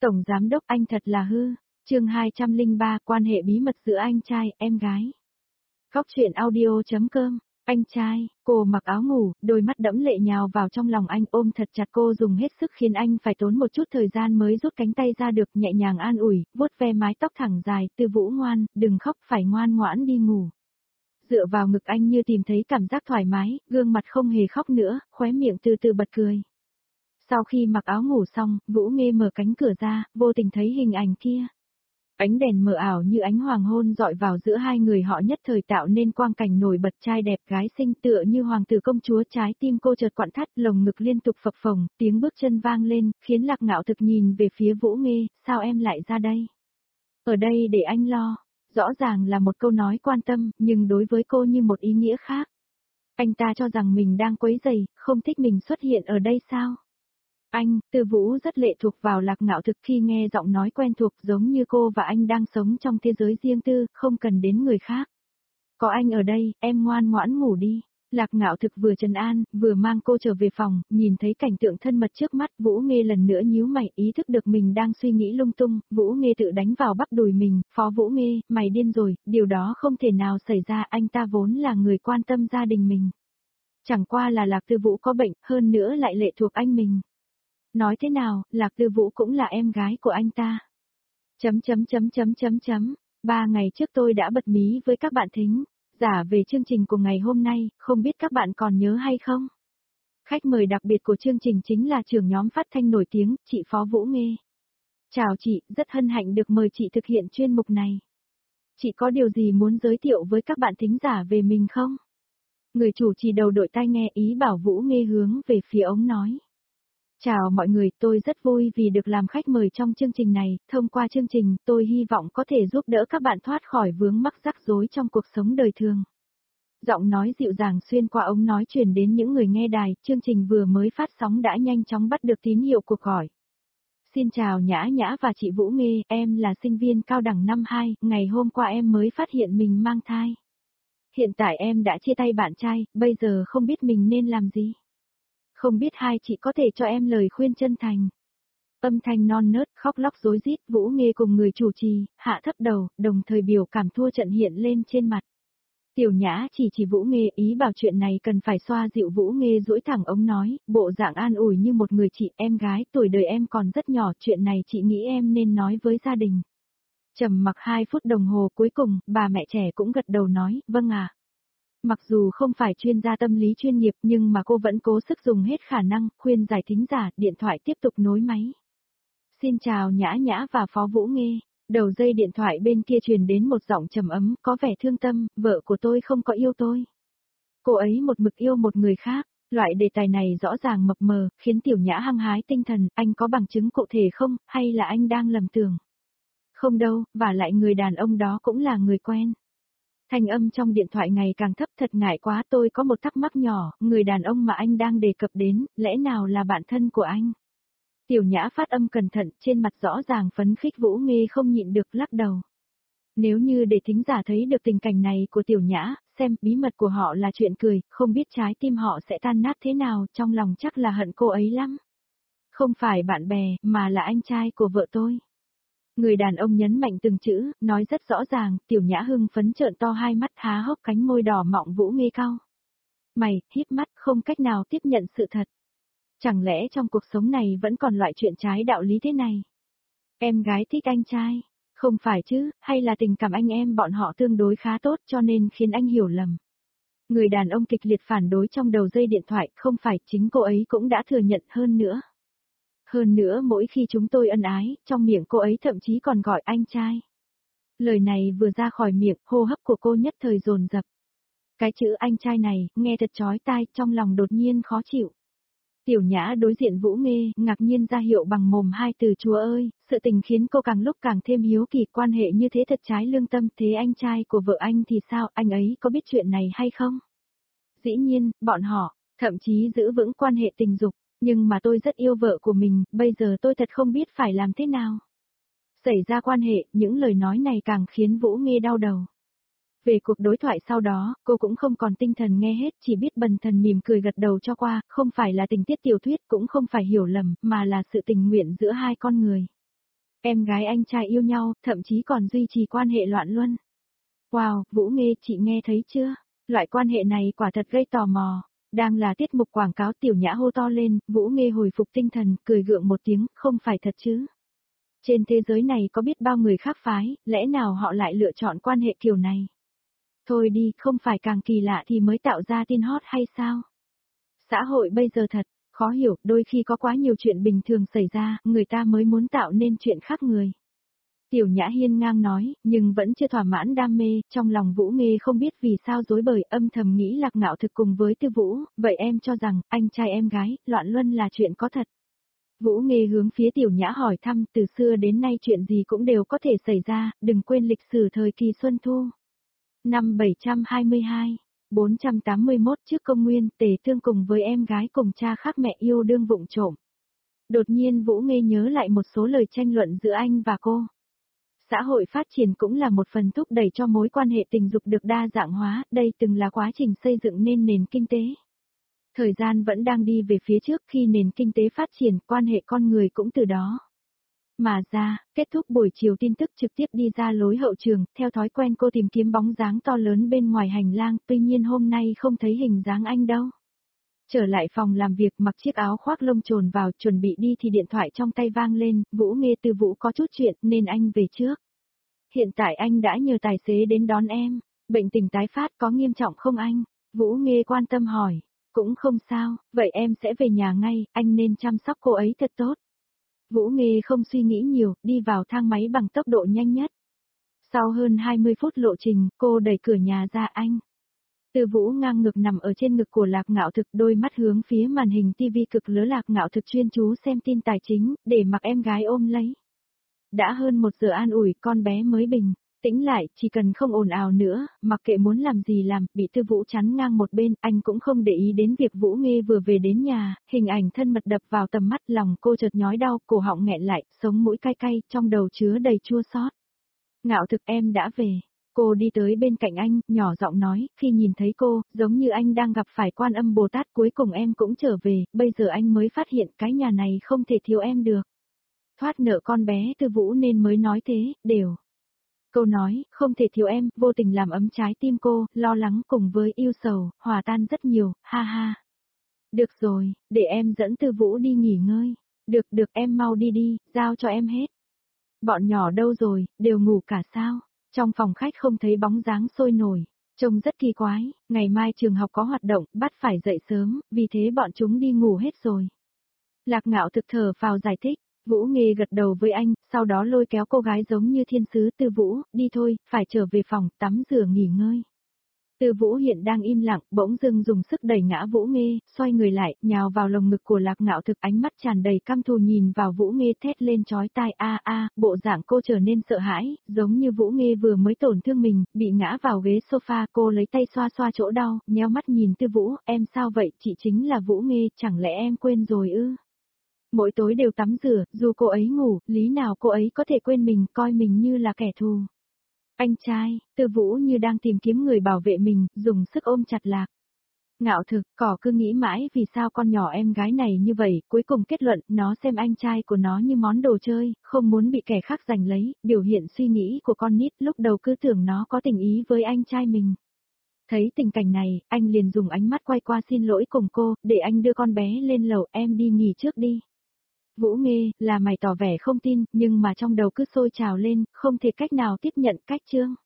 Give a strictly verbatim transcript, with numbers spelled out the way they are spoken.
Tổng giám đốc anh thật là hư. Chương hai trăm lẻ ba quan hệ bí mật giữa anh trai, em gái. Góc truyện audio.com. Anh trai, cô mặc áo ngủ, đôi mắt đẫm lệ nhào vào trong lòng anh, ôm thật chặt cô, dùng hết sức khiến anh phải tốn một chút thời gian mới rút cánh tay ra được, nhẹ nhàng an ủi, vuốt ve mái tóc thẳng dài, Tư Vũ ngoan, đừng khóc, phải ngoan ngoãn đi ngủ. Dựa vào ngực anh như tìm thấy cảm giác thoải mái, gương mặt không hề khóc nữa, khóe miệng từ từ bật cười. Sau khi mặc áo ngủ xong, Vũ Nghê mở cánh cửa ra, vô tình thấy hình ảnh kia. Ánh đèn mờ ảo như ánh hoàng hôn dọi vào giữa hai người họ, nhất thời tạo nên quang cảnh nổi bật, trai đẹp gái xinh tựa như hoàng tử công chúa. Trái tim cô chợt quặn thắt, lồng ngực liên tục phập phồng, tiếng bước chân vang lên, khiến Lạc Ngạo Thực nhìn về phía Vũ Nghê, sao em lại ra đây? Ở đây để anh lo. Rõ ràng là một câu nói quan tâm, nhưng đối với cô như một ý nghĩa khác. Anh ta cho rằng mình đang quấy rầy, không thích mình xuất hiện ở đây sao? Anh, Tư Vũ rất lệ thuộc vào Lạc Ngạo Thực, khi nghe giọng nói quen thuộc, giống như cô và anh đang sống trong thế giới riêng tư, không cần đến người khác. Có anh ở đây, em ngoan ngoãn ngủ đi. Lạc Ngạo Thực vừa trấn an, vừa mang cô trở về phòng, nhìn thấy cảnh tượng thân mật trước mắt, Vũ Nghê lần nữa nhíu mày, ý thức được mình đang suy nghĩ lung tung. Vũ Nghê tự đánh vào bắp đùi mình, Phó Vũ Nghê, mày điên rồi, điều đó không thể nào xảy ra, anh ta vốn là người quan tâm gia đình mình. Chẳng qua là Lạc Tư Vũ có bệnh, hơn nữa lại lệ thuộc anh mình. Nói thế nào, Lạc Tư Vũ cũng là em gái của anh ta. Chấm chấm chấm chấm chấm chấm. Ba ngày trước tôi đã bật mí với các bạn thính giả về chương trình của ngày hôm nay, không biết các bạn còn nhớ hay không? Khách mời đặc biệt của chương trình chính là trưởng nhóm phát thanh nổi tiếng, chị Phó Vũ Nghê. Chào chị, rất hân hạnh được mời chị thực hiện chuyên mục này. Chị có điều gì muốn giới thiệu với các bạn thính giả về mình không? Người chủ trì đầu đội tai nghe ý bảo Vũ Nghê hướng về phía ống nói. Chào mọi người, tôi rất vui vì được làm khách mời trong chương trình này, thông qua chương trình tôi hy vọng có thể giúp đỡ các bạn thoát khỏi vướng mắc rắc rối trong cuộc sống đời thường. Giọng nói dịu dàng xuyên qua ống nói truyền đến những người nghe đài, chương trình vừa mới phát sóng đã nhanh chóng bắt được tín hiệu cuộc gọi. Xin chào Nhã Nhã và chị Vũ Nghê, em là sinh viên cao đẳng năm hai, ngày hôm qua em mới phát hiện mình mang thai. Hiện tại em đã chia tay bạn trai, bây giờ không biết mình nên làm gì. Không biết hai chị có thể cho em lời khuyên chân thành. Âm thanh non nớt, khóc lóc rối rít, Vũ Nghê cùng người chủ trì, hạ thấp đầu, đồng thời biểu cảm thua trận hiện lên trên mặt. Tiểu Nhã chỉ chỉ Vũ Nghê, ý bảo chuyện này cần phải xoa dịu. Vũ Nghê duỗi thẳng ống nói, bộ dạng an ủi như một người chị, em gái, tuổi đời em còn rất nhỏ, chuyện này chị nghĩ em nên nói với gia đình. Trầm mặc hai phút đồng hồ, cuối cùng, bà mẹ trẻ cũng gật đầu nói, vâng ạ. Mặc dù không phải chuyên gia tâm lý chuyên nghiệp nhưng mà cô vẫn cố sức dùng hết khả năng, khuyên giải thính giả, điện thoại tiếp tục nối máy. Xin chào Nhã Nhã và Phó Vũ Nghê. Đầu dây điện thoại bên kia truyền đến một giọng trầm ấm, có vẻ thương tâm, vợ của tôi không có yêu tôi. Cô ấy một mực yêu một người khác. Loại đề tài này rõ ràng mập mờ, khiến Tiểu Nhã hăng hái tinh thần, anh có bằng chứng cụ thể không, hay là anh đang lầm tưởng? Không đâu, và lại người đàn ông đó cũng là người quen. Thanh âm trong điện thoại ngày càng thấp, thật ngại quá, tôi có một thắc mắc nhỏ, người đàn ông mà anh đang đề cập đến, lẽ nào là bạn thân của anh? Tiểu Nhã phát âm cẩn thận, trên mặt rõ ràng phấn khích. Vũ Nghê không nhịn được lắc đầu. Nếu như để thính giả thấy được tình cảnh này của Tiểu Nhã, xem bí mật của họ là chuyện cười, không biết trái tim họ sẽ tan nát thế nào, trong lòng chắc là hận cô ấy lắm. Không phải bạn bè, mà là anh trai của vợ tôi. Người đàn ông nhấn mạnh từng chữ, nói rất rõ ràng. Tiểu Nhã hưng phấn trợn to hai mắt, há hốc cánh môi đỏ mọng. Vũ Nghê cau mày, híp mắt, không cách nào tiếp nhận sự thật. Chẳng lẽ trong cuộc sống này vẫn còn loại chuyện trái đạo lý thế này? Em gái thích anh trai, không phải chứ, hay là tình cảm anh em bọn họ tương đối khá tốt cho nên khiến anh hiểu lầm. Người đàn ông kịch liệt phản đối trong đầu dây điện thoại, không phải, chính cô ấy cũng đã thừa nhận. Hơn nữa. Hơn nữa mỗi khi chúng tôi ân ái, trong miệng cô ấy thậm chí còn gọi anh trai. Lời này vừa ra khỏi miệng, hô hấp của cô nhất thời dồn dập. Cái chữ anh trai này, nghe thật chói tai, trong lòng đột nhiên khó chịu. Tiểu Nhã đối diện Vũ Nghê, ngạc nhiên ra hiệu bằng mồm hai từ chúa ơi, sự tình khiến cô càng lúc càng thêm hiếu kỳ, quan hệ như thế thật trái lương tâm. Thế anh trai của vợ anh thì sao, anh ấy có biết chuyện này hay không? Dĩ nhiên, bọn họ, thậm chí giữ vững quan hệ tình dục. Nhưng mà tôi rất yêu vợ của mình, bây giờ tôi thật không biết phải làm thế nào. Xảy ra quan hệ, những lời nói này càng khiến Vũ Nghê đau đầu. Về cuộc đối thoại sau đó, cô cũng không còn tinh thần nghe hết, chỉ biết bần thần mỉm cười gật đầu cho qua, không phải là tình tiết tiểu thuyết, cũng không phải hiểu lầm, mà là sự tình nguyện giữa hai con người. em gái anh trai yêu nhau, thậm chí còn duy trì quan hệ loạn luân. Wow, Vũ Nghê, chị nghe thấy chưa? Loại quan hệ này quả thật gây tò mò. Đang là tiết mục quảng cáo Tiểu Nhã hô to lên, Vũ Nghê hồi phục tinh thần, cười gượng một tiếng, không phải thật chứ. Trên thế giới này có biết bao người khác phái, lẽ nào họ lại lựa chọn quan hệ kiểu này? Thôi đi, không phải càng kỳ lạ thì mới tạo ra tin hot hay sao? Xã hội bây giờ thật, khó hiểu, đôi khi có quá nhiều chuyện bình thường xảy ra, người ta mới muốn tạo nên chuyện khác người. Tiểu Nhã hiên ngang nói, nhưng vẫn chưa thỏa mãn đam mê, trong lòng Vũ Nghê không biết vì sao dối bời, âm thầm nghĩ Lạc Ngạo Thực cùng với Tư Vũ, vậy em cho rằng, anh trai em gái, loạn luân là chuyện có thật. Vũ Nghê hướng phía Tiểu Nhã hỏi thăm, từ xưa đến nay chuyện gì cũng đều có thể xảy ra, đừng quên lịch sử thời kỳ Xuân Thu. Năm bảy trăm hai mươi hai, bốn trăm tám mươi mốt trước công nguyên, Tề Thương cùng với em gái cùng cha khác mẹ yêu đương vụng trộm. Đột nhiên Vũ Nghê nhớ lại một số lời tranh luận giữa anh và cô. Xã hội phát triển cũng là một phần thúc đẩy cho mối quan hệ tình dục được đa dạng hóa, đây từng là quá trình xây dựng nên nền kinh tế. Thời gian vẫn đang đi về phía trước, khi nền kinh tế phát triển, quan hệ con người cũng từ đó. Mà ra, kết thúc buổi chiều tin tức trực tiếp đi ra lối hậu trường, theo thói quen cô tìm kiếm bóng dáng to lớn bên ngoài hành lang, tuy nhiên hôm nay không thấy hình dáng anh đâu. Trở lại phòng làm việc, mặc chiếc áo khoác lông trồn vào, chuẩn bị đi thì điện thoại trong tay vang lên, Vũ Nghê, Tư Vũ có chút chuyện nên anh về trước. Hiện tại anh đã nhờ tài xế đến đón em, bệnh tình tái phát có nghiêm trọng không anh? Vũ Nghê quan tâm hỏi, cũng không sao, vậy em sẽ về nhà ngay, anh nên chăm sóc cô ấy thật tốt. Vũ Nghê không suy nghĩ nhiều, đi vào thang máy bằng tốc độ nhanh nhất. Sau hơn hai mươi phút lộ trình, cô đẩy cửa nhà ra anh. Tư Vũ ngang ngực nằm ở trên ngực của Lạc Ngạo Thực, đôi mắt hướng phía màn hình tivi cực lớn. Lạc Ngạo Thực chuyên chú xem tin tài chính, để mặc em gái ôm lấy. Đã hơn một giờ an ủi, con bé mới bình, tĩnh lại, chỉ cần không ồn ào nữa, mặc kệ muốn làm gì làm, bị Tư Vũ chắn ngang một bên, anh cũng không để ý đến việc Vũ Nghê vừa về đến nhà, hình ảnh thân mật đập vào tầm mắt, lòng cô chợt nhói đau, cổ họng nghẹn lại, sống mũi cay cay, trong đầu chứa đầy chua xót. Ngạo Thực, em đã về. Cô đi tới bên cạnh anh, nhỏ giọng nói, khi nhìn thấy cô, giống như anh đang gặp phải Quan Âm Bồ Tát, cuối cùng em cũng trở về, bây giờ anh mới phát hiện cái nhà này không thể thiếu em được. Thoát nợ con bé Tư Vũ nên mới nói thế, đều. Câu nói, không thể thiếu em, vô tình làm ấm trái tim cô, lo lắng cùng với yêu sầu, hòa tan rất nhiều, ha ha. Được rồi, để em dẫn Tư Vũ đi nghỉ ngơi. Được được, em mau đi đi, giao cho em hết. Bọn nhỏ đâu rồi, đều ngủ cả sao? Trong phòng khách không thấy bóng dáng sôi nổi, trông rất kỳ quái, ngày mai trường học có hoạt động, bắt phải dậy sớm, vì thế bọn chúng đi ngủ hết rồi. Lạc Ngạo Thực thở phào giải thích, Vũ Nghê gật đầu với anh, sau đó lôi kéo cô gái giống như thiên sứ. Tư Vũ, đi thôi, phải trở về phòng, tắm rửa nghỉ ngơi. Tư Vũ hiện đang im lặng, bỗng dưng dùng sức đẩy ngã Vũ Nghê, xoay người lại, nhào vào lồng ngực của Lạc Ngạo Thực, ánh mắt tràn đầy căm thù nhìn vào Vũ Nghê, thét lên chói tai, a a, bộ dạng cô trở nên sợ hãi, giống như Vũ Nghê vừa mới tổn thương mình, bị ngã vào ghế sofa, cô lấy tay xoa xoa chỗ đau, nheo mắt nhìn Tư Vũ, em sao vậy, chị chính là Vũ Nghê, chẳng lẽ em quên rồi ư? Mỗi tối đều tắm rửa, dù cô ấy ngủ, lý nào cô ấy có thể quên mình, coi mình như là kẻ thù. Anh trai, Tư Vũ như đang tìm kiếm người bảo vệ mình, dùng sức ôm chặt Lạc Ngạo Thực, cỏ cứ nghĩ mãi vì sao con nhỏ em gái này như vậy, cuối cùng kết luận, nó xem anh trai của nó như món đồ chơi, không muốn bị kẻ khác giành lấy, biểu hiện suy nghĩ của con nít, lúc đầu cứ tưởng nó có tình ý với anh trai mình. Thấy tình cảnh này, anh liền dùng ánh mắt quay qua xin lỗi cùng cô, để anh đưa con bé lên lầu, em đi nghỉ trước đi. Vũ Nghê, là mày tỏ vẻ không tin, nhưng mà trong đầu cứ sôi trào lên, không thể cách nào tiếp nhận cách chương.